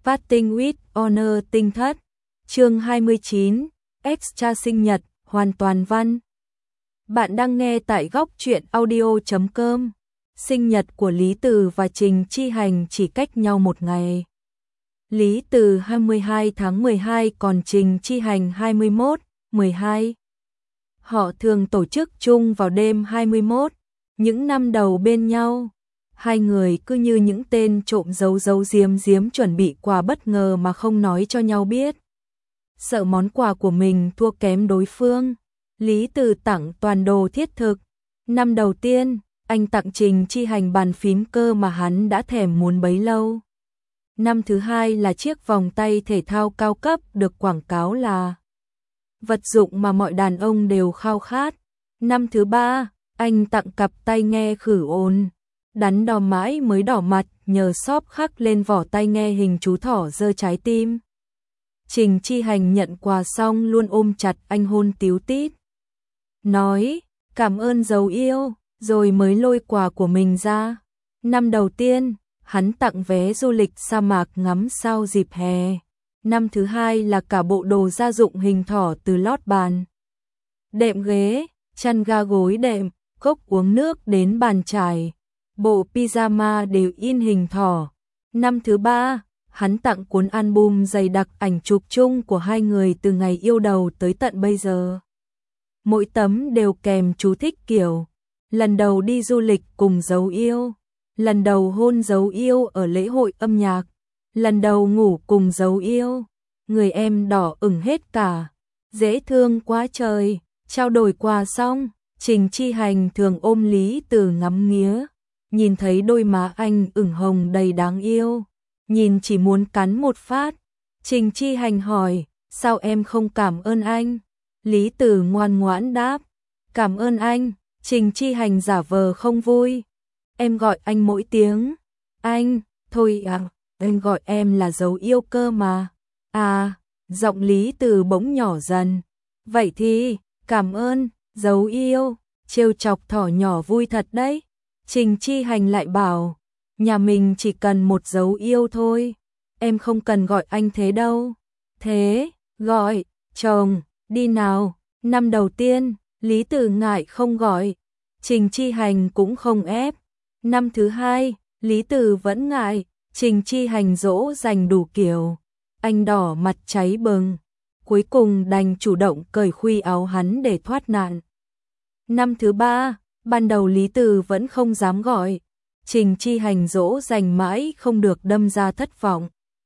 Parting with Honor tinh thất. Chương 29, Extra sinh nhật, hoàn toàn văn. Bạn đang nghe tại góc truyện audio.com. Sinh nhật của Lý Từ và Trình Chi Hành chỉ cách nhau một ngày. Lý Từ 22 tháng 12 còn Trình Chi Hành 21/12. Họ thường tổ chức chung vào đêm 21, những năm đầu bên nhau. Hai người cứ như những tên trộm giấu giếm chuẩn bị quà bất ngờ mà không nói cho nhau biết. Sợ món quà của mình thua kém đối phương, Lý Từ tặng toàn đồ thiết thực. Năm đầu tiên, anh tặng Trình Chi Hành bàn phím cơ mà hắn đã thèm muốn bấy lâu. Năm thứ hai là chiếc vòng tay thể thao cao cấp được quảng cáo là vật dụng mà mọi đàn ông đều khao khát. Năm thứ ba, anh tặng cặp tai nghe khử ồn. Đắn đo mãi mới đỏ mặt nhờ shop khắc lên vỏ tai nghe hình chú thỏ giơ trái tim. Trình Chi Hành nhận quà xong luôn ôm chặt anh hôn tíu tít. Nói, cảm ơn dấu yêu, rồi mới lôi quà của mình ra. Năm đầu tiên, hắn tặng vé du lịch sa mạc ngắm sao dịp hè. Năm thứ hai là cả bộ đồ gia dụng hình thỏ từ lót bàn, đệm ghế, chăn ga gối đệm, cốc uống nước đến bàn chải. Bộ pyjama đều in hình thỏ. Năm thứ ba, hắn tặng cuốn album dày đặc ảnh chụp chung của hai người từ ngày yêu đầu tới tận bây giờ. Mỗi tấm đều kèm chú thích kiểu: lần đầu đi du lịch cùng dấu yêu, lần đầu hôn dấu yêu ở lễ hội âm nhạc, lần đầu ngủ cùng dấu yêu. Người em đỏ ửng hết cả, dễ thương quá trời. Trao đổi quà xong, Trình Chi Hành thường ôm Lý Từ ngắm nghía. Nhìn thấy đôi má anh ửng hồng đầy đáng yêu, nhìn chỉ muốn cắn một phát. Trình Chi Hành hỏi, sao em không cảm ơn anh? Lý Từ ngoan ngoãn đáp, cảm ơn anh. Trình Chi Hành giả vờ không vui, em gọi anh mỗi tiếng anh, thôi à, anh gọi em là dấu yêu cơ mà. À, giọng Lý Từ bỗng nhỏ dần, vậy thì, cảm ơn, dấu yêu. Trêu chọc thỏ nhỏ vui thật đấy. Trình Chi Hành lại bảo, nhà mình chỉ cần một dấu yêu thôi, em không cần gọi anh thế đâu. Thế, gọi, chồng, đi nào. Năm đầu tiên, Lý Từ ngại không gọi, Trình Chi Hành cũng không ép. Năm thứ hai, Lý Từ vẫn ngại, Trình Chi Hành dỗ dành đủ kiểu. Anh đỏ mặt cháy bừng, cuối cùng đành chủ động cởi khuy áo hắn để thoát nạn. Năm thứ ba, ban đầu Lý Từ vẫn không dám gọi, Trình Chi Hành dỗ dành mãi không được đâm ra thất vọng.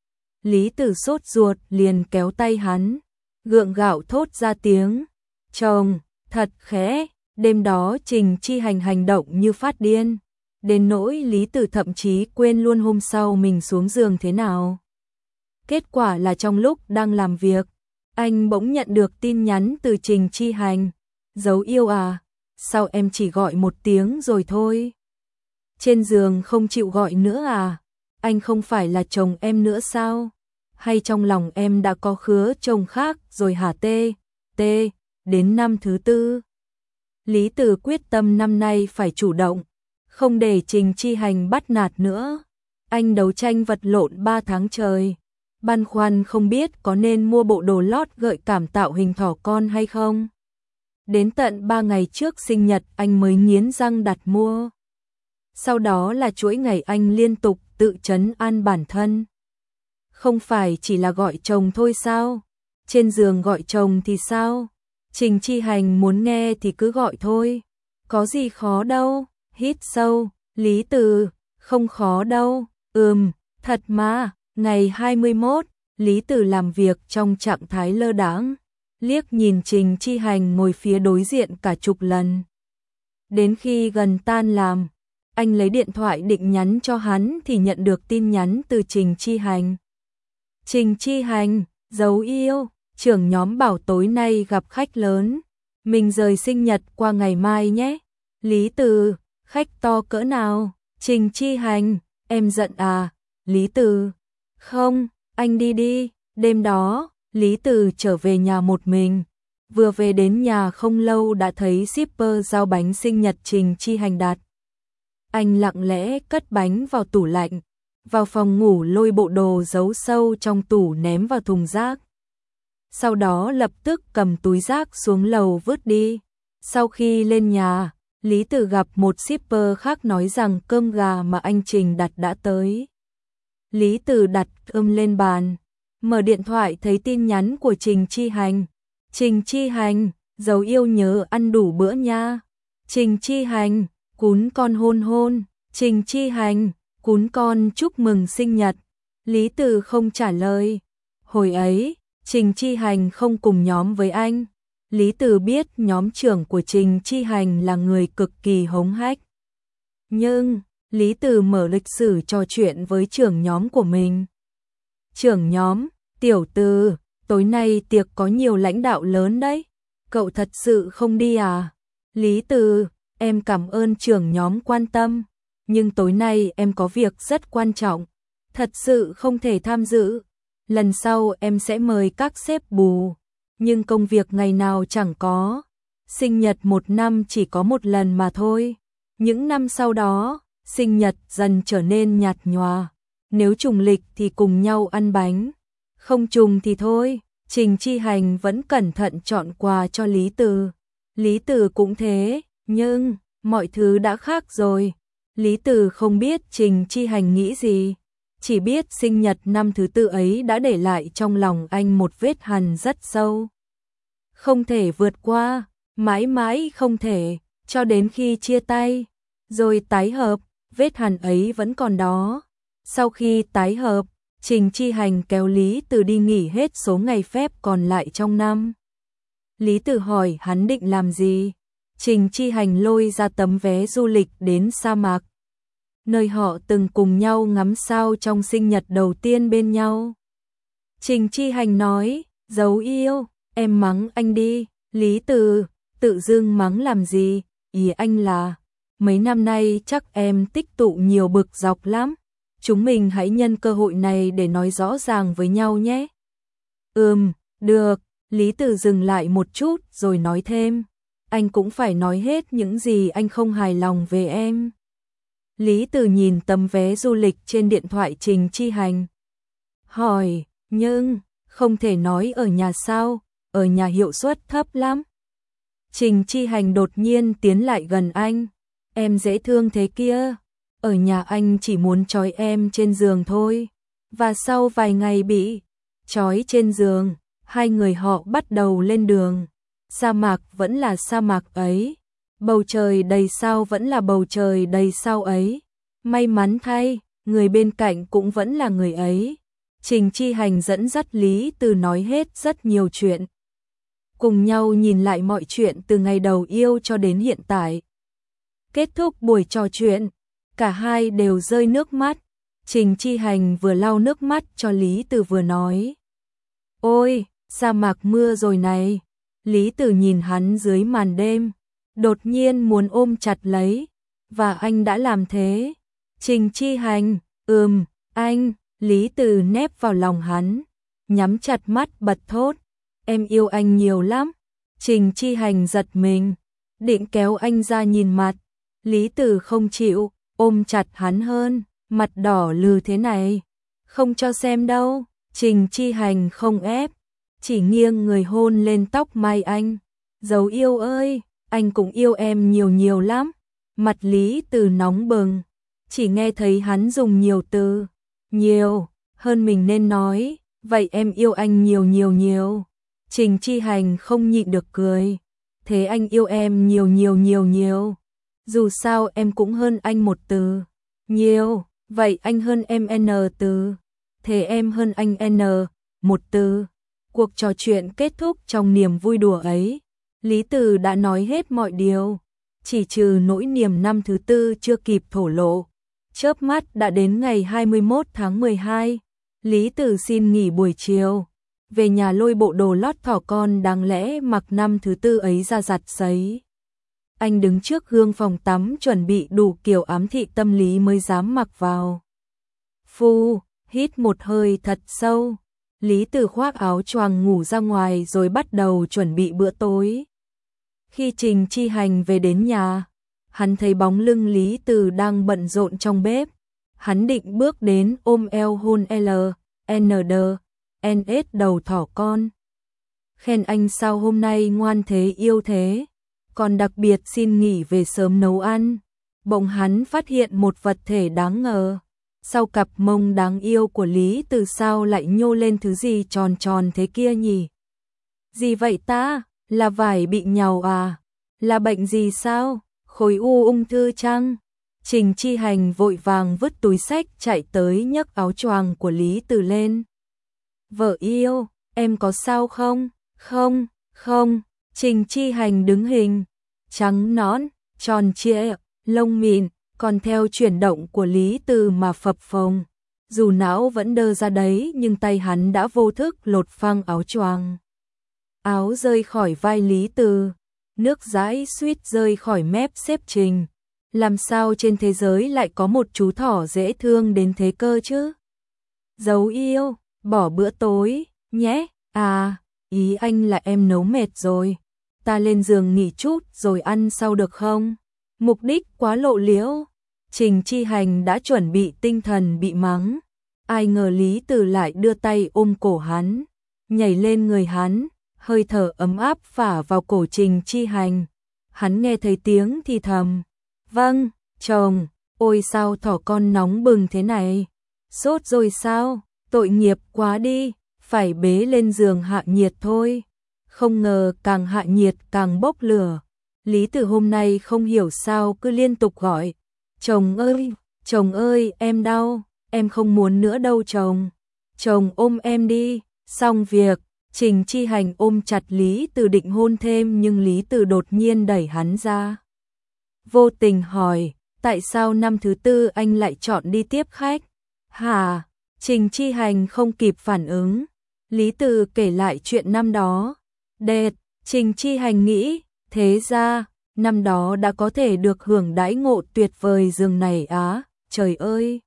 Lý Từ sốt ruột liền kéo tay hắn, gượng gạo thốt ra tiếng, chồng, thật khẽ. Đêm đó Trình Chi Hành hành động như phát điên, đến nỗi Lý Từ thậm chí quên luôn hôm sau mình xuống giường thế nào. Kết quả là trong lúc đang làm việc, anh bỗng nhận được tin nhắn từ Trình Chi Hành, dấu yêu à, sao em chỉ gọi một tiếng rồi thôi? Trên giường không chịu gọi nữa à? Anh không phải là chồng em nữa sao? Hay trong lòng em đã có khứa chồng khác rồi hả tê? Tê, đến năm thứ tư, Lý Từ quyết tâm năm nay phải chủ động, không để Trình Chi Hành bắt nạt nữa. Anh đấu tranh vật lộn 3 tháng trời, băn khoăn không biết có nên mua bộ đồ lót gợi cảm tạo hình thỏ con hay không. Đến tận 3 ngày trước sinh nhật anh mới nghiến răng đặt mua. Sau đó là chuỗi ngày anh liên tục tự trấn an bản thân. Không phải chỉ là gọi chồng thôi sao? Trên giường gọi chồng thì sao? Trình Chi Hành muốn nghe thì cứ gọi thôi. Có gì khó đâu. Hít sâu, Lý Từ, không khó đâu. Thật mà. Ngày 21, Lý Từ làm việc trong trạng thái lơ đãng, liếc nhìn Trình Chi Hành ngồi phía đối diện cả chục lần. Đến khi gần tan làm, anh lấy điện thoại định nhắn cho hắn thì nhận được tin nhắn từ Trình Chi Hành. Trình Chi Hành, dấu yêu, trưởng nhóm bảo tối nay gặp khách lớn, mình rời sinh nhật qua ngày mai nhé. Lý Từ, khách to cỡ nào? Trình Chi Hành, em giận à? Lý Từ, không, anh đi đi. Đêm đó, Lý Từ trở về nhà một mình. Vừa về đến nhà không lâu đã thấy shipper giao bánh sinh nhật Trình Chi Hành đặt. Anh lặng lẽ cất bánh vào tủ lạnh, vào phòng ngủ lôi bộ đồ giấu sâu trong tủ ném vào thùng rác. Sau đó lập tức cầm túi rác xuống lầu vứt đi. Sau khi lên nhà, Lý Tử gặp một shipper khác nói rằng cơm gà mà anh Trình đặt đã tới. Lý Tử đặt cơm lên bàn, mở điện thoại thấy tin nhắn của Trình Chi Hành. Trình Chi Hành, dấu yêu nhớ ăn đủ bữa nha. Trình Chi Hành, cún con hôn hôn. Trình Chi Hành, cún con chúc mừng sinh nhật. Lý Tử không trả lời. Hồi ấy, Trình Chi Hành không cùng nhóm với anh. Lý Tử biết nhóm trưởng của Trình Chi Hành là người cực kỳ hống hách. Nhưng, Lý Tử mở lịch sử trò chuyện với trưởng nhóm của mình. Trưởng nhóm, tiểu Từ, tối nay tiệc có nhiều lãnh đạo lớn đấy. Cậu thật sự không đi à? Lý Tử, em cảm ơn trưởng nhóm quan tâm. Nhưng tối nay em có việc rất quan trọng. Thật sự không thể tham dự. Lần sau em sẽ mời các sếp bù. Nhưng công việc ngày nào chẳng có. Sinh nhật một năm chỉ có một lần mà thôi. Những năm sau đó, sinh nhật dần trở nên nhạt nhòa. Nếu trùng lịch thì cùng nhau ăn bánh. Không trùng thì thôi. Trình Chi Hành vẫn cẩn thận chọn quà cho Lý Tử. Lý Tử cũng thế, nhưng mọi thứ đã khác rồi. Lý Tử không biết Trình Chi Hành nghĩ gì. Chỉ biết sinh nhật năm thứ tư ấy đã để lại trong lòng anh một vết hằn rất sâu. Không thể vượt qua, mãi mãi không thể, cho đến khi chia tay, rồi tái hợp, vết hằn ấy vẫn còn đó. Sau khi tái hợp, Trình Chi Hành kéo Lý Tử đi nghỉ hết số ngày phép còn lại trong năm. Lý Tử hỏi hắn định làm gì? Trình Chi Hành lôi ra tấm vé du lịch đến sa mạc, nơi họ từng cùng nhau ngắm sao trong sinh nhật đầu tiên bên nhau. Trình Chi Hành nói, dấu yêu, em mắng anh đi. Lý Tử, tự dưng mắng làm gì? Ý anh là, mấy năm nay chắc em tích tụ nhiều bực dọc lắm. Chúng mình hãy nhân cơ hội này để nói rõ ràng với nhau nhé. Được. Lý Tử dừng lại một chút rồi nói thêm, anh cũng phải nói hết những gì anh không hài lòng về em. Lý Tử nhìn tấm vé du lịch trên điện thoại Trình Chi Hành. Hỏi, nhưng, không thể nói ở nhà sao, ở nhà hiệu suất thấp lắm. Trình Chi Hành đột nhiên tiến lại gần anh. Em dễ thương thế kia, ở nhà anh chỉ muốn trói em trên giường thôi. Và sau vài ngày bị trói trên giường, hai người họ bắt đầu lên đường. Sa mạc vẫn là sa mạc ấy. Bầu trời đầy sao vẫn là bầu trời đầy sao ấy. May mắn thay, người bên cạnh cũng vẫn là người ấy. Trình Chi Hành dẫn dắt Lý Tử nói hết rất nhiều chuyện. Cùng nhau nhìn lại mọi chuyện từ ngày đầu yêu cho đến hiện tại. Kết thúc buổi trò chuyện, cả hai đều rơi nước mắt. Trình Chi Hành vừa lau nước mắt cho Lý Tử vừa nói, ôi, sa mạc mưa rồi này. Lý Tử nhìn hắn dưới màn đêm, đột nhiên muốn ôm chặt lấy. Và anh đã làm thế. Trình Chi Hành, anh. Lý Tử nép vào lòng hắn, nhắm chặt mắt bật thốt, em yêu anh nhiều lắm. Trình Chi Hành giật mình, định kéo anh ra nhìn mặt. Lý Tử không chịu, ôm chặt hắn hơn, mặt đỏ lừ thế này, không cho xem đâu. Trình Chi Hành không ép, chỉ nghiêng người hôn lên tóc mai anh. Dấu yêu ơi, anh cũng yêu em nhiều nhiều lắm. Mặt Lý Tử nóng bừng, chỉ nghe thấy hắn dùng nhiều từ, nhiều, hơn mình nên nói, vậy em yêu anh nhiều nhiều nhiều. Trình Chi Hành không nhịn được cười, thế anh yêu em nhiều nhiều nhiều nhiều. Dù sao em cũng hơn anh một từ, nhiều, vậy anh hơn em n từ, thế em hơn anh n một từ. Cuộc trò chuyện kết thúc trong niềm vui đùa ấy. Lý Tử đã nói hết mọi điều, chỉ trừ nỗi niềm năm thứ tư chưa kịp thổ lộ. Chớp mắt đã đến ngày 21 tháng 12, Lý Tử xin nghỉ buổi chiều, về nhà lôi bộ đồ lót thỏ con đáng lẽ mặc năm thứ tư ấy ra giặt sấy. Anh đứng trước gương phòng tắm chuẩn bị đủ kiểu ám thị tâm lý mới dám mặc vào. Hít một hơi thật sâu, Lý Tử khoác áo choàng ngủ ra ngoài rồi bắt đầu chuẩn bị bữa tối. Khi Trình Chi Hành về đến nhà, hắn thấy bóng lưng Lý Tử đang bận rộn trong bếp. Hắn định bước đến ôm eo hôn NS đầu thỏ con. Khen anh sao hôm nay ngoan thế yêu thế, còn đặc biệt xin nghỉ về sớm nấu ăn. Bỗng hắn phát hiện một vật thể đáng ngờ. Sau cặp mông đáng yêu của Lý Từ sao lại nhô lên thứ gì tròn tròn thế kia nhỉ? Gì vậy ta? Là vải bị nhàu à? Là bệnh gì sao? Khối u ung thư chăng? Trình Chi Hành vội vàng vứt túi xách chạy tới nhấc áo choàng của Lý Từ lên. Vợ yêu, em có sao không? Không, không. Trình Chi Hành đứng hình, trắng nõn, tròn trịa, lông mịn, còn theo chuyển động của Lý Từ mà phập phồng. Dù não vẫn đơ ra đấy nhưng tay hắn đã vô thức lột phăng áo choàng. Áo rơi khỏi vai Lý Từ, nước dãi suýt rơi khỏi mép xếp Trình. Làm sao trên thế giới lại có một chú thỏ dễ thương đến thế cơ chứ? Dấu yêu, bỏ bữa tối, nhé. À, ý anh là em nấu mệt rồi. Ta lên giường nghỉ chút rồi ăn sau được không? Mục đích quá lộ liễu. Trình Chi Hành đã chuẩn bị tinh thần bị mắng. Ai ngờ Lý Từ lại đưa tay ôm cổ hắn, nhảy lên người hắn, hơi thở ấm áp phả vào cổ Trình Chi Hành. Hắn nghe thấy tiếng thì thầm. Vâng, chồng, ôi sao thỏ con nóng bừng thế này? Sốt rồi sao? Tội nghiệp quá đi, phải bế lên giường hạ nhiệt thôi. Không ngờ càng hạ nhiệt càng bốc lửa. Lý Từ hôm nay không hiểu sao cứ liên tục gọi. Chồng ơi, em đau, em không muốn nữa đâu chồng. Chồng ôm em đi, xong việc. Trình Chi Hành ôm chặt Lý Từ định hôn thêm nhưng Lý Từ đột nhiên đẩy hắn ra. Vô tình hỏi, tại sao năm thứ tư anh lại chọn đi tiếp khách? Hả? Trình Chi Hành không kịp phản ứng. Lý Từ kể lại chuyện năm đó. Đệt, Trình Chi Hành nghĩ, thế ra, năm đó đã có thể được hưởng đãi ngộ tuyệt vời giường này á, trời ơi.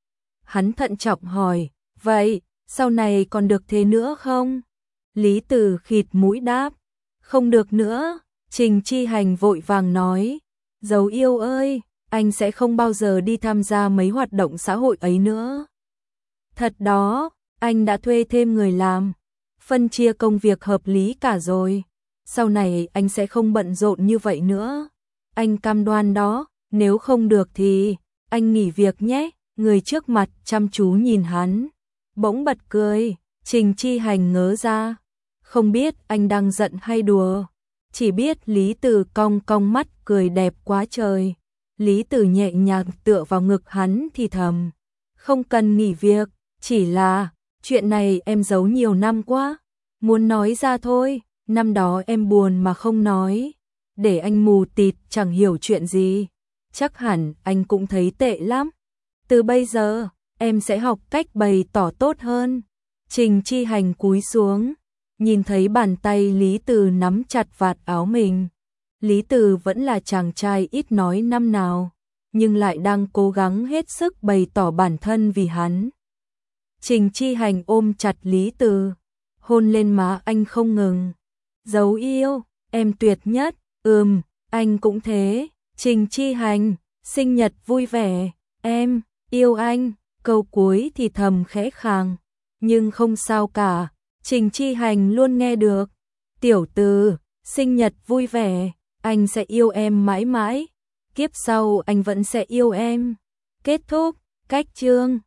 Hắn thận trọng hỏi, vậy, sau này còn được thế nữa không? Lý Từ khịt mũi đáp, không được nữa. Trình Chi Hành vội vàng nói, dấu yêu ơi, anh sẽ không bao giờ đi tham gia mấy hoạt động xã hội ấy nữa. Thật đó, anh đã thuê thêm người làm, phân chia công việc hợp lý cả rồi. Sau này anh sẽ không bận rộn như vậy nữa. Anh cam đoan đó, nếu không được thì anh nghỉ việc nhé. Người trước mặt chăm chú nhìn hắn, bỗng bật cười. Trình Chi Hành ngớ ra, không biết anh đang giận hay đùa. Chỉ biết Lý Từ cong cong mắt cười đẹp quá trời. Lý Từ nhẹ nhàng tựa vào ngực hắn thì thầm, không cần nghỉ việc, chỉ là chuyện này em giấu nhiều năm quá, muốn nói ra thôi. Năm đó em buồn mà không nói, để anh mù tịt chẳng hiểu chuyện gì. Chắc hẳn anh cũng thấy tệ lắm. Từ bây giờ, em sẽ học cách bày tỏ tốt hơn. Trình Chi Hành cúi xuống, nhìn thấy bàn tay Lý Từ nắm chặt vạt áo mình. Lý Từ vẫn là chàng trai ít nói năm nào, nhưng lại đang cố gắng hết sức bày tỏ bản thân vì hắn. Trình Chi Hành ôm chặt Lý Từ, hôn lên má anh không ngừng. Dấu yêu, em tuyệt nhất, anh cũng thế. Trình Chi Hành, sinh nhật vui vẻ, em yêu anh. Câu cuối thì thầm khẽ khàng, nhưng không sao cả, Trình Chi Hành luôn nghe được. Tiểu Từ, sinh nhật vui vẻ, anh sẽ yêu em mãi mãi, kiếp sau anh vẫn sẽ yêu em. Kết thúc, cách chương.